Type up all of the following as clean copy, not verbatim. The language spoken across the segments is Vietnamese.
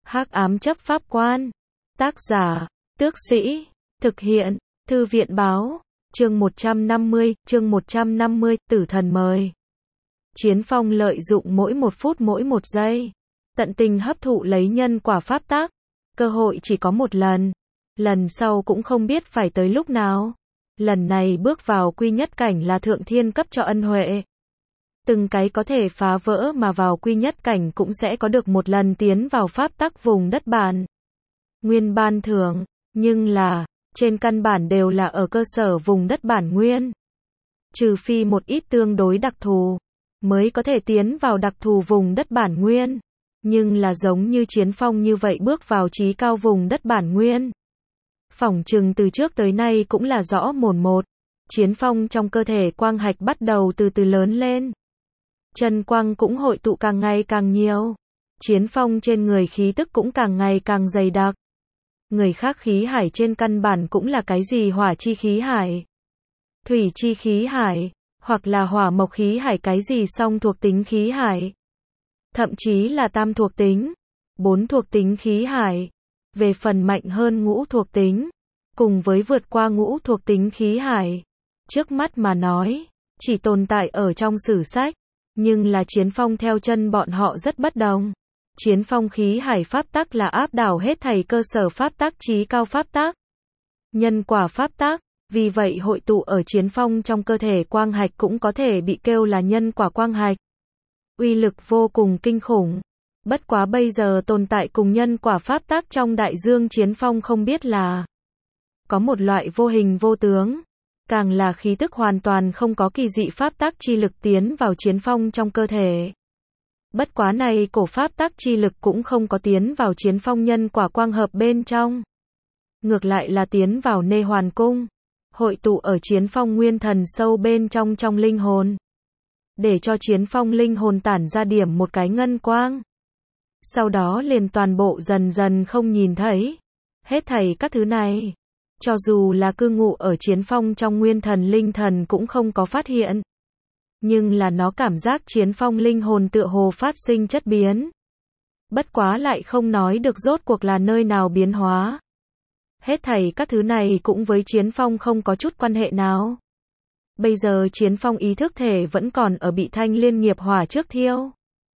Hắc ám chấp pháp quan. Tác giả, Tước Sĩ. Thực hiện, Thư viện báo. Chương 150, Tử thần mời. Chiến Phong lợi dụng mỗi một phút mỗi một giây, tận tình hấp thụ lấy nhân quả pháp tắc. Cơ hội chỉ có một lần, lần sau cũng không biết phải tới lúc nào. Lần này bước vào quy nhất cảnh là thượng thiên cấp cho ân huệ. Từng cái có thể phá vỡ mà vào quy nhất cảnh cũng sẽ có được một lần tiến vào pháp tắc vùng đất bản nguyên ban thưởng, nhưng là, trên căn bản đều là ở cơ sở vùng đất bản nguyên. Trừ phi một ít tương đối đặc thù, mới có thể tiến vào đặc thù vùng đất bản nguyên. Nhưng là giống như Chiến Phong như vậy bước vào chí cao vùng đất bản nguyên. Phỏng chừng từ trước tới nay cũng là rõ mồn một. Chiến Phong trong cơ thể quang hạch bắt đầu từ từ lớn lên. Chân quang cũng hội tụ càng ngày càng nhiều. Chiến Phong trên người khí tức cũng càng ngày càng dày đặc. Người khác khí hải trên căn bản cũng là cái gì hỏa chi khí hải, thủy chi khí hải, hoặc là hỏa mộc khí hải, cái gì song thuộc tính khí hải, thậm chí là tam thuộc tính, 4 thuộc tính khí hải. Về phần mạnh hơn ngũ thuộc tính, cùng với vượt qua ngũ thuộc tính khí hải, trước mắt mà nói, chỉ tồn tại ở trong sử sách, nhưng là Chiến Phong theo chân bọn họ rất bất đồng. Chiến Phong khí hải pháp tắc là áp đảo hết thảy cơ sở pháp tắc chí cao pháp tắc, nhân quả pháp tắc, vì vậy hội tụ ở Chiến Phong trong cơ thể quang hạch cũng có thể bị kêu là nhân quả quang hạch. Uy lực vô cùng kinh khủng. Bất quá bây giờ tồn tại cùng nhân quả pháp tắc trong đại dương Chiến Phong không biết là có một loại vô hình vô tướng, càng là khí tức hoàn toàn không có kỳ dị pháp tắc chi lực tiến vào Chiến Phong trong cơ thể. Bất quá này cổ pháp tắc chi lực cũng không có tiến vào Chiến Phong nhân quả quang hợp bên trong. Ngược lại là tiến vào nê hoàn cung, hội tụ ở Chiến Phong nguyên thần sâu bên trong trong linh hồn. Để cho Chiến Phong linh hồn tản ra điểm một cái ngân quang. Sau đó liền toàn bộ dần dần không nhìn thấy. Hết thảy các thứ này, cho dù là cư ngụ ở Chiến Phong trong nguyên thần linh thần cũng không có phát hiện. Nhưng là nó cảm giác Chiến Phong linh hồn tựa hồ phát sinh chất biến. Bất quá lại không nói được rốt cuộc là nơi nào biến hóa. Hết thảy các thứ này cũng với Chiến Phong không có chút quan hệ nào. Bây giờ Chiến Phong ý thức thể vẫn còn ở bị thanh liên nghiệp hỏa trước thiêu.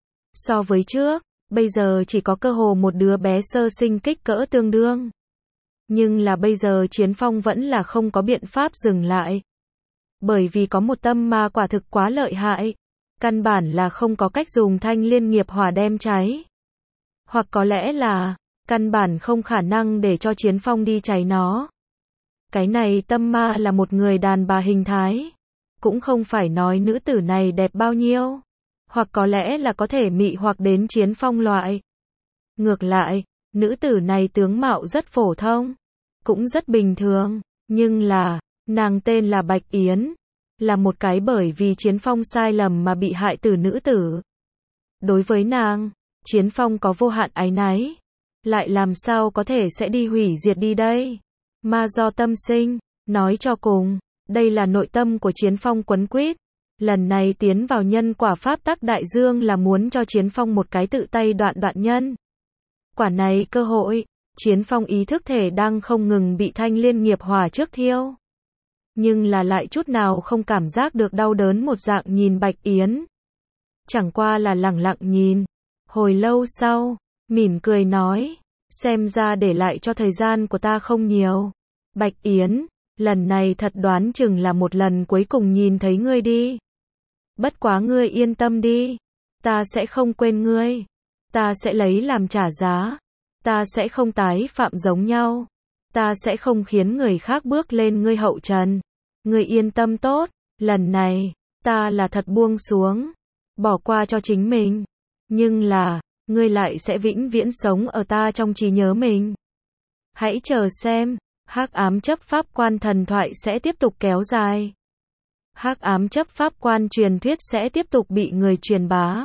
So với trước, bây giờ chỉ có cơ hồ một đứa bé sơ sinh kích cỡ tương đương. Nhưng là bây giờ Chiến Phong vẫn là không có biện pháp dừng lại. Bởi vì có một tâm ma quả thực quá lợi hại. Căn bản là không có cách dùng thanh liên nghiệp hỏa đem cháy. Hoặc có lẽ là, căn bản không khả năng để cho Chiến Phong đi cháy nó. Cái này tâm ma là một người đàn bà hình thái. Cũng không phải nói nữ tử này đẹp bao nhiêu. Hoặc có lẽ là có thể mị hoặc đến Chiến Phong loại. Ngược lại, nữ tử này tướng mạo rất phổ thông. Cũng rất bình thường. Nhưng là, nàng tên là Bạch Yến. Là một cái bởi vì Chiến Phong sai lầm mà bị hại tử nữ tử. Đối với nàng, Chiến Phong có vô hạn áy náy. Lại làm sao có thể sẽ đi hủy diệt đi đây? Ma do tâm sinh, nói cho cùng, đây là nội tâm của Chiến Phong quấn quýt. Lần này tiến vào nhân quả pháp tắc đại dương là muốn cho Chiến Phong một cái tự tay đoạn nhân quả này cơ hội. Chiến Phong ý thức thể đang không ngừng bị thanh liên nghiệp hỏa trước thiêu. Nhưng là lại chút nào không cảm giác được đau đớn một dạng nhìn Bạch Yến. Chẳng qua là lẳng lặng nhìn. Hồi lâu sau, mỉm cười nói, xem ra để lại cho thời gian của ta không nhiều. Bạch Yến, lần này thật đoán chừng là một lần cuối cùng nhìn thấy ngươi đi. Bất quá ngươi yên tâm đi, ta sẽ không quên ngươi. Ta sẽ lấy làm trả giá. Ta sẽ không tái phạm giống nhau. Ta sẽ không khiến người khác bước lên ngươi hậu trần. Ngươi yên tâm tốt, lần này, ta là thật buông xuống. Bỏ qua cho chính mình. Nhưng là, ngươi lại sẽ vĩnh viễn sống ở ta trong trí nhớ mình. Hãy chờ xem, hắc ám chấp pháp quan thần thoại sẽ tiếp tục kéo dài. Hắc ám chấp pháp quan truyền thuyết sẽ tiếp tục bị người truyền bá.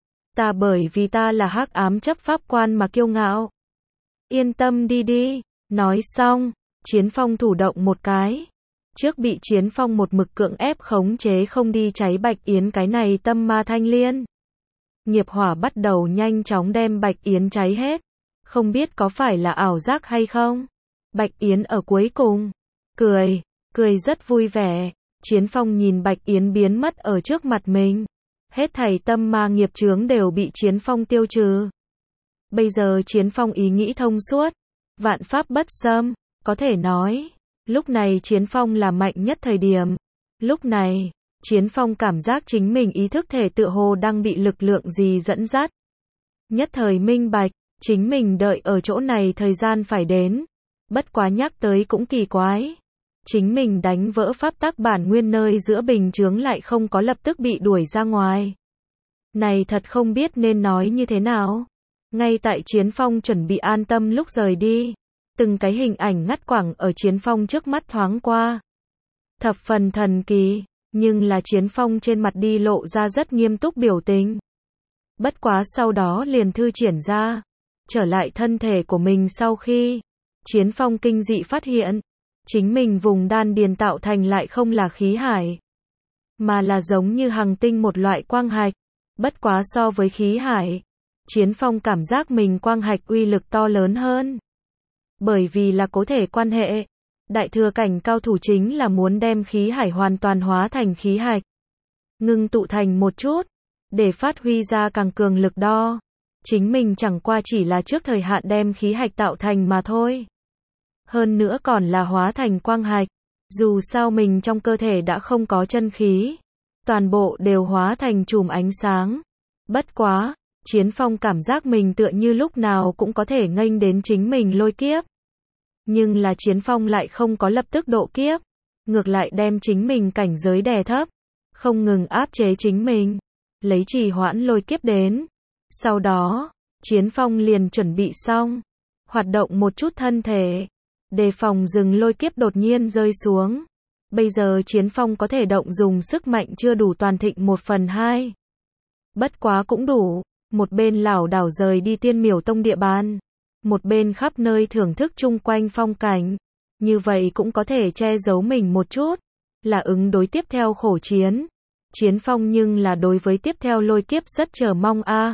Ta bởi vì ta là hắc ám chấp pháp quan mà kiêu ngạo. Yên tâm đi. Nói xong, Chiến Phong thủ động một cái. Trước bị Chiến Phong một mực cưỡng ép khống chế không đi cháy Bạch Yến cái này tâm ma thanh liên. Nghiệp hỏa bắt đầu nhanh chóng đem Bạch Yến cháy hết. Không biết có phải là ảo giác hay không? Bạch Yến ở cuối cùng, cười rất vui vẻ. Chiến Phong nhìn Bạch Yến biến mất ở trước mặt mình. Hết thảy tâm ma nghiệp chướng đều bị Chiến Phong tiêu trừ. Bây giờ Chiến Phong ý nghĩ thông suốt, vạn pháp bất xâm, có thể nói, lúc này Chiến Phong là mạnh nhất thời điểm. Lúc này, Chiến Phong cảm giác chính mình ý thức thể tựa hồ đang bị lực lượng gì dẫn dắt. Nhất thời minh bạch, chính mình đợi ở chỗ này thời gian phải đến. Bất quá nhắc tới cũng kỳ quái. Chính mình đánh vỡ pháp tắc bản nguyên nơi giữa bình chướng lại không có lập tức bị đuổi ra ngoài. Này thật không biết nên nói như thế nào. Ngay tại Chiến Phong chuẩn bị an tâm lúc rời đi, từng cái hình ảnh ngắt quãng ở Chiến Phong trước mắt thoáng qua. Thập phần thần kỳ, nhưng là Chiến Phong trên mặt đi lộ ra rất nghiêm túc biểu tình. Bất quá sau đó liền thư triển ra, trở lại thân thể của mình sau khi Chiến Phong kinh dị phát hiện, chính mình vùng đan điền tạo thành lại không là khí hải, mà là giống như hằng tinh một loại quang hạch. Bất quá so với khí hải, Chiến Phong cảm giác mình quang hạch uy lực to lớn hơn. Bởi vì là cố thể quan hệ, đại thừa cảnh cao thủ chính là muốn đem khí hải hoàn toàn hóa thành khí hạch, ngưng tụ thành một chút, để phát huy ra càng cường lực đo. Chính mình chẳng qua chỉ là trước thời hạn đem khí hạch tạo thành mà thôi. Hơn nữa còn là hóa thành quang hạch. Dù sao mình trong cơ thể đã không có chân khí, toàn bộ đều hóa thành chùm ánh sáng. Bất quá, Chiến Phong cảm giác mình tựa như lúc nào cũng có thể nghênh đến chính mình lôi kiếp. Nhưng là Chiến Phong lại không có lập tức độ kiếp, ngược lại đem chính mình cảnh giới đè thấp, không ngừng áp chế chính mình, lấy trì hoãn lôi kiếp đến. Sau đó, Chiến Phong liền chuẩn bị xong, hoạt động một chút thân thể, đề phòng dừng lôi kiếp đột nhiên rơi xuống. Bây giờ Chiến Phong có thể động dùng sức mạnh chưa đủ toàn thịnh 1/2. Bất quá cũng đủ, một bên lảo đảo rời đi Tiên Miểu Tông địa bàn, một bên khắp nơi thưởng thức chung quanh phong cảnh. Như vậy cũng có thể che giấu mình một chút, là ứng đối tiếp theo khổ chiến. Chiến Phong nhưng là đối với tiếp theo lôi kiếp rất chờ mong a.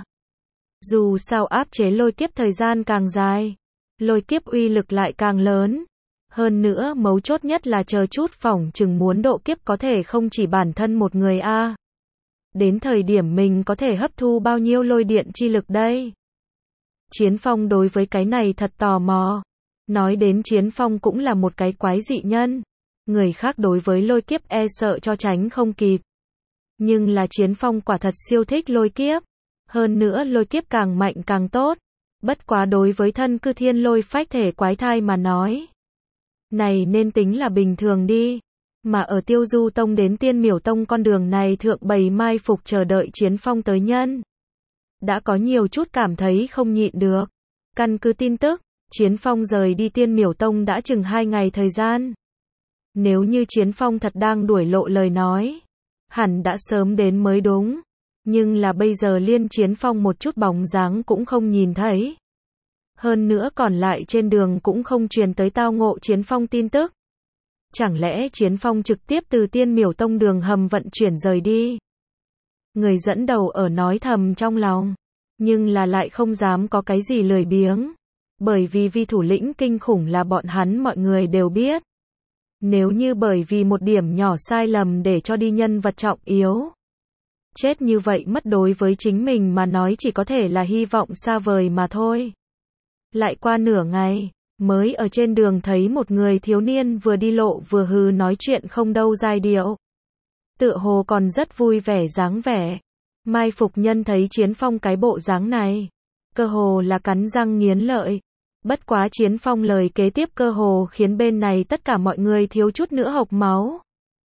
Dù sao áp chế lôi kiếp thời gian càng dài, lôi kiếp uy lực lại càng lớn. Hơn nữa mấu chốt nhất là chờ chút phỏng chừng muốn độ kiếp có thể không chỉ bản thân một người a. Đến thời điểm mình có thể hấp thu bao nhiêu lôi điện chi lực đây? Chiến Phong đối với cái này thật tò mò. Nói đến Chiến Phong cũng là một cái quái dị nhân. Người khác đối với lôi kiếp e sợ cho tránh không kịp. Nhưng là Chiến Phong quả thật siêu thích lôi kiếp. Hơn nữa lôi kiếp càng mạnh càng tốt. Bất quá đối với thân cư thiên lôi phách thể quái thai mà nói, này nên tính là bình thường đi. Mà ở Tiêu Du Tông đến Tiên Miểu Tông con đường này thượng bày mai phục chờ đợi Chiến Phong tới nhân. Đã có nhiều chút cảm thấy không nhịn được. Căn cứ tin tức, Chiến Phong rời đi Tiên Miểu Tông đã chừng 2 ngày thời gian. Nếu như Chiến Phong thật đang đuổi lộ lời nói, hẳn đã sớm đến mới đúng. Nhưng là bây giờ liên Chiến Phong một chút bóng dáng cũng không nhìn thấy. Hơn nữa còn lại trên đường cũng không truyền tới tao ngộ Chiến Phong tin tức. Chẳng lẽ Chiến Phong trực tiếp từ Tiên Miểu Tông đường hầm vận chuyển rời đi? Người dẫn đầu ở nói thầm trong lòng, nhưng là lại không dám có cái gì lười biếng. Bởi vì vi thủ lĩnh kinh khủng là bọn hắn mọi người đều biết. Nếu như bởi vì một điểm nhỏ sai lầm để cho đi nhân vật trọng yếu, chết như vậy mất đối với chính mình mà nói chỉ có thể là hy vọng xa vời mà thôi. Lại qua nửa ngày, mới ở trên đường thấy một người thiếu niên vừa đi lộ vừa hừ nói chuyện không đâu giai điệu. Tựa hồ còn rất vui vẻ dáng vẻ. Mai phục nhân thấy Chiến Phong cái bộ dáng này, cơ hồ là cắn răng nghiến lợi. Bất quá Chiến Phong lời kế tiếp cơ hồ khiến bên này tất cả mọi người thiếu chút nữa hộc máu.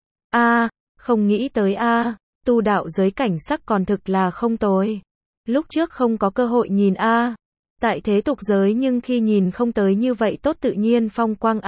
Không nghĩ tới tu đạo giới cảnh sắc còn thực là không tồi. Lúc trước không có cơ hội nhìn tại thế tục giới nhưng khi nhìn không tới như vậy tốt tự nhiên phong quang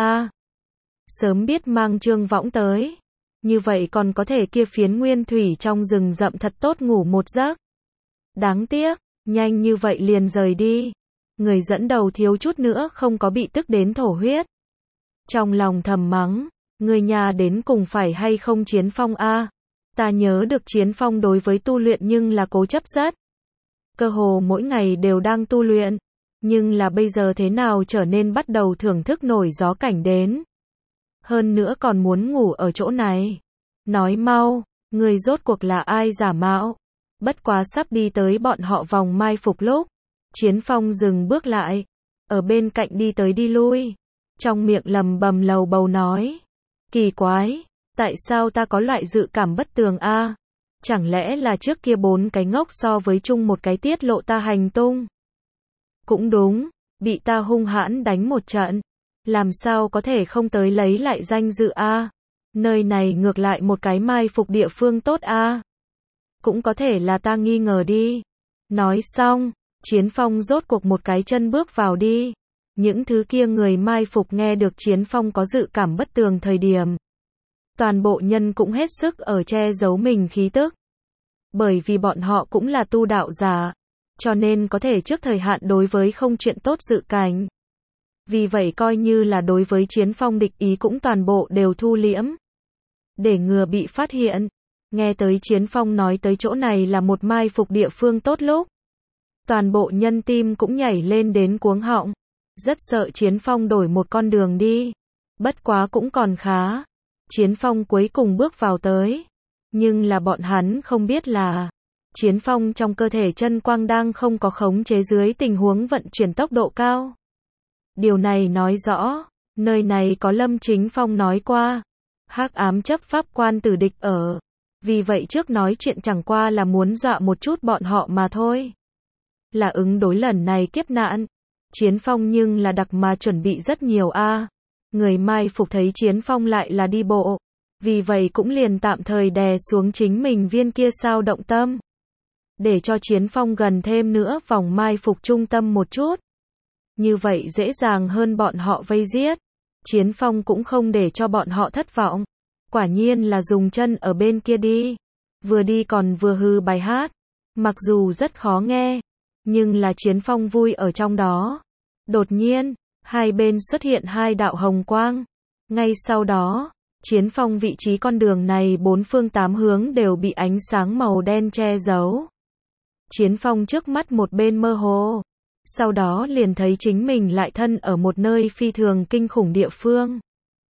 Sớm biết mang Trương Võng tới. Như vậy còn có thể kia phiến nguyên thủy trong rừng rậm thật tốt ngủ một giấc. Đáng tiếc, nhanh như vậy liền rời đi. Người dẫn đầu thiếu chút nữa không có bị tức đến thổ huyết. Trong lòng thầm mắng, người nhà đến cùng phải hay không Chiến Phong Ta nhớ được Chiến Phong đối với tu luyện nhưng là cố chấp rất. Cơ hồ mỗi ngày đều đang tu luyện. Nhưng là bây giờ thế nào trở nên bắt đầu thưởng thức nổi gió cảnh đến. Hơn nữa còn muốn ngủ ở chỗ này. Nói mau, người rốt cuộc là ai giả mạo. Bất quá sắp đi tới bọn họ vòng mai phục lúc. Chiến Phong dừng bước lại. Ở bên cạnh đi tới đi lui. Trong miệng lầm bầm lầu bầu nói. Kỳ quái, tại sao ta có loại dự cảm bất tường a? Chẳng lẽ là trước kia 4 cái ngốc so với chung một cái tiết lộ ta hành tung? Cũng đúng, bị ta hung hãn đánh một trận. Làm sao có thể không tới lấy lại danh dự a? Nơi này ngược lại một cái mai phục địa phương tốt a. Cũng có thể là ta nghi ngờ đi. Nói xong, Chiến Phong rốt cuộc một cái chân bước vào đi. Những thứ kia người mai phục nghe được Chiến Phong có dự cảm bất tường thời điểm. Toàn bộ nhân cũng hết sức ở che giấu mình khí tức. Bởi vì bọn họ cũng là tu đạo giả. Cho nên có thể trước thời hạn đối với không chuyện tốt dự cảnh. Vì vậy coi như là đối với Chiến Phong địch ý cũng toàn bộ đều thu liễm. Để ngừa bị phát hiện. Nghe tới Chiến Phong nói tới chỗ này là một mai phục địa phương tốt lúc. Toàn bộ nhân tim cũng nhảy lên đến cuống họng. Rất sợ Chiến Phong đổi một con đường đi. Bất quá cũng còn khá. Chiến Phong cuối cùng bước vào tới. Nhưng là bọn hắn không biết là Chiến Phong trong cơ thể chân quang đang không có khống chế dưới tình huống vận chuyển tốc độ cao. Điều này nói rõ, nơi này có Lâm Chính Phong nói qua. Hắc ám chấp pháp quan tử địch ở. Vì vậy trước nói chuyện chẳng qua là muốn dọa một chút bọn họ mà thôi. Là ứng đối lần này kiếp nạn. Chiến Phong nhưng là đặc mà chuẩn bị rất nhiều a. Người mai phục thấy Chiến Phong lại là đi bộ. Vì vậy cũng liền tạm thời đè xuống chính mình viên kia sao động tâm. Để cho Chiến Phong gần thêm nữa vòng mai phục trung tâm một chút. Như vậy dễ dàng hơn bọn họ vây giết. Chiến Phong cũng không để cho bọn họ thất vọng. Quả nhiên là dùng chân ở bên kia đi. Vừa đi còn vừa hư bài hát. Mặc dù rất khó nghe. Nhưng là Chiến Phong vui ở trong đó. Đột nhiên, hai bên xuất hiện hai đạo hồng quang. Ngay sau đó, Chiến Phong vị trí con đường này 4 phương 8 hướng đều bị ánh sáng màu đen che giấu. Chiến Phong trước mắt một bên mơ hồ. Sau đó liền thấy chính mình lại thân ở một nơi phi thường kinh khủng địa phương.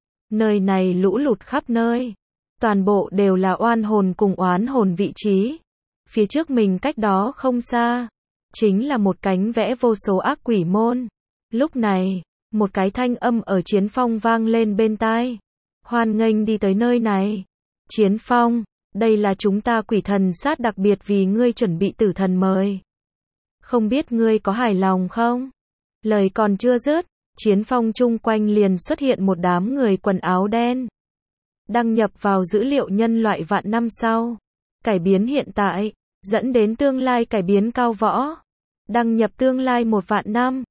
Nơi này lũ lụt khắp nơi. Toàn bộ đều là oan hồn cùng oán hồn vị trí. Phía trước mình cách đó không xa. Chính là một cánh vẽ vô số ác quỷ môn. Lúc này, một cái thanh âm ở Chiến Phong vang lên bên tai. Hoan nghênh đi tới nơi này. Chiến Phong, đây là chúng ta quỷ thần sát đặc biệt vì ngươi chuẩn bị tử thần mời. Không biết ngươi có hài lòng không? Lời còn chưa dứt, Chiến Phong chung quanh liền xuất hiện một đám người quần áo đen. Đăng nhập vào dữ liệu nhân loại vạn năm sau. Cải biến hiện tại, dẫn đến tương lai cải biến cao võ. Đăng nhập tương lai 1 vạn năm.